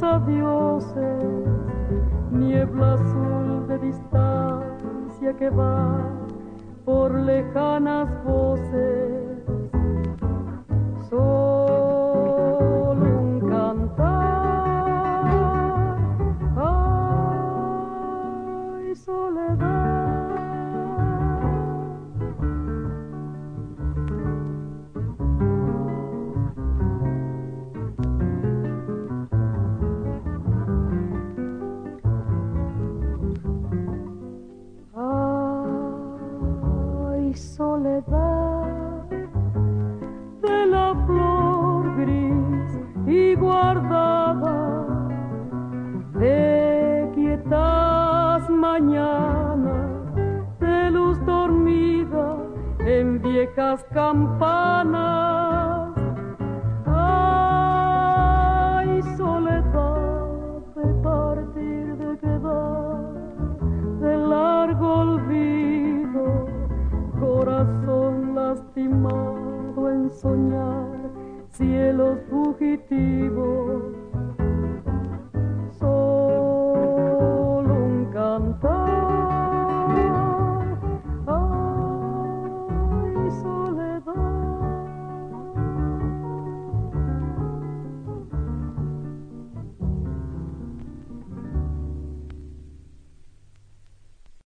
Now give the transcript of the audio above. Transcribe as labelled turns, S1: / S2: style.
S1: los adioses, niebla azul de distancia que va por lejanas voces. Solo un cantar, ay, soledad. Ay, soledad de la flor gris y guardada de quietas mañanas, de luz dormida en viejas campanas. Ay, soledad de partir, de quedar, de largo olvido, corazón lastimado en soñar cielos fugitivos.